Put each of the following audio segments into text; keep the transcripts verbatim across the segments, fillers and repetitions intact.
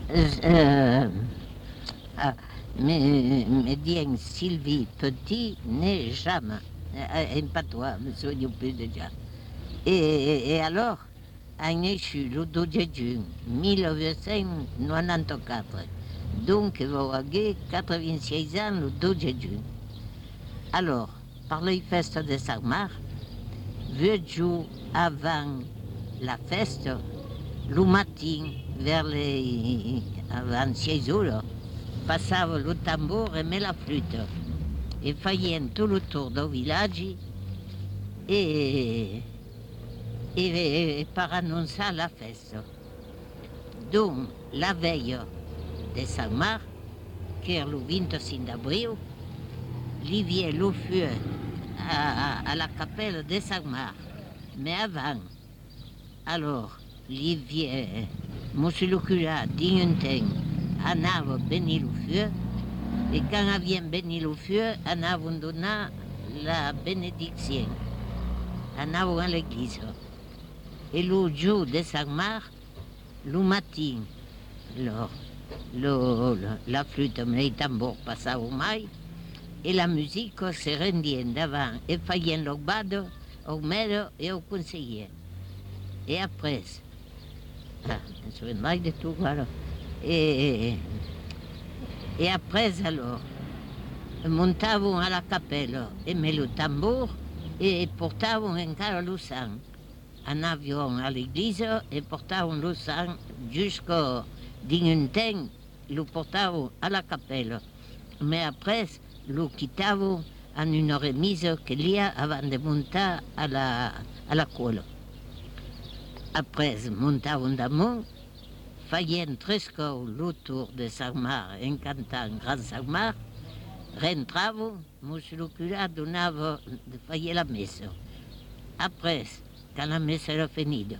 Euh, ah, mais, mais dient Sylvie Petit n'est jamais. Euh, pas toi, me soigne plus déjà. Et, et alors, a naixu le dotze de juny mil nou-cents noranta-quatre. Donc, vau haguer quatre-vingt-seize ans le dotze de juny. Alors, par la festa de Sant Marc, vejo avant la festa, le matin, vers les avant seize heures, passava le tambor et met la flûte. Et feien tout le tour du village et, et, et per annonçar la festa. Donc, la veille de Sant Marc, que est le vingt-cinc d'abril, li vient le feu à, à, à la capelle de Sant Marc. Mais avant, alors, li vient, monsieur le curà, dins un temps, anava venir le feu, et quand havien venir le feu, anaven donar la benediction. Anaven a l'église. Et le jour de Sant Marc, le matin, alors, lo, lo, la flûte mais les tambours passaven mai, et la musique se rendien davant et feien l'ogbado au maire et au conseiller. Et après, ah, je me souviens mai de tout, voilà. Et, et après, alors, montaven à la capelle et met le tambour et portaven encara le sang. Anavion à l'église et portaven le sang jusqu'au dins un temps, le portaven à la capelle. Mais après, le quittaven en une remise qu'il y a avant de monter à la, à la colle. Après, montaven damunt, feien tres cous le tour de Sant Marc en cantant Grand Sant Marc, rentraven, monsieur le curà donava, feia la messa. Après, quand la messa era finida,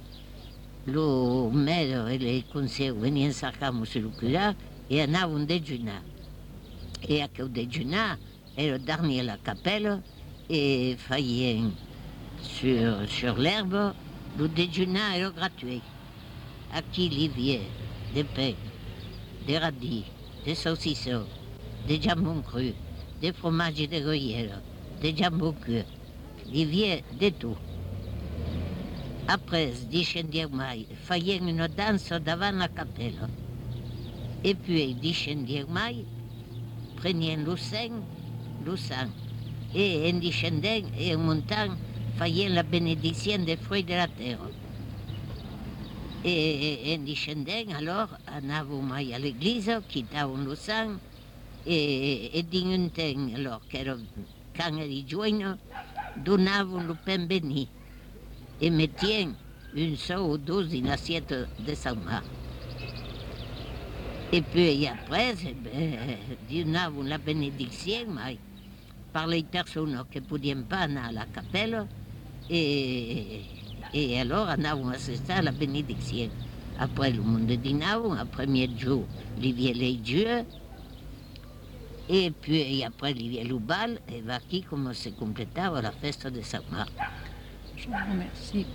le maire et les conseillers venien cercar monsieur le curà et anaven dejunar. Et aquel dejunar era dernier la capelle et feien sur, sur l'herbe, le dejunar era gratuit. Aquí li vient des pains, des radis, des saucissons, des jambons crus, des fromages de gruyère, des jambons cuits. Li vient de tout. Après, descendiam mai, feien une danse davant la capelle. Et puis, descendiam mai, prenien le sang, le sang. Et en descendant et en montant, feien la bénédiction des fruits de la terre. Et en descendant, alors, anaven mai à l'église, quittaven le sang, et, et dins un temps, alors, qu'era quand era juny, donaven le pain béni. Et mettien une sou ou deux dans l'assiette de Sant Marc. Et puis après, eh, donaven la benediction mai par les personnes qui ne pouvaient pas anar à la capelle et, et alors anaven a assistir à la benediction. Après le monde dinaven, le premier jour, il y avait les dieux, et puis après il y avait le bal, et voici comment se complétava la festa de Sant Marc. Je vous remercie.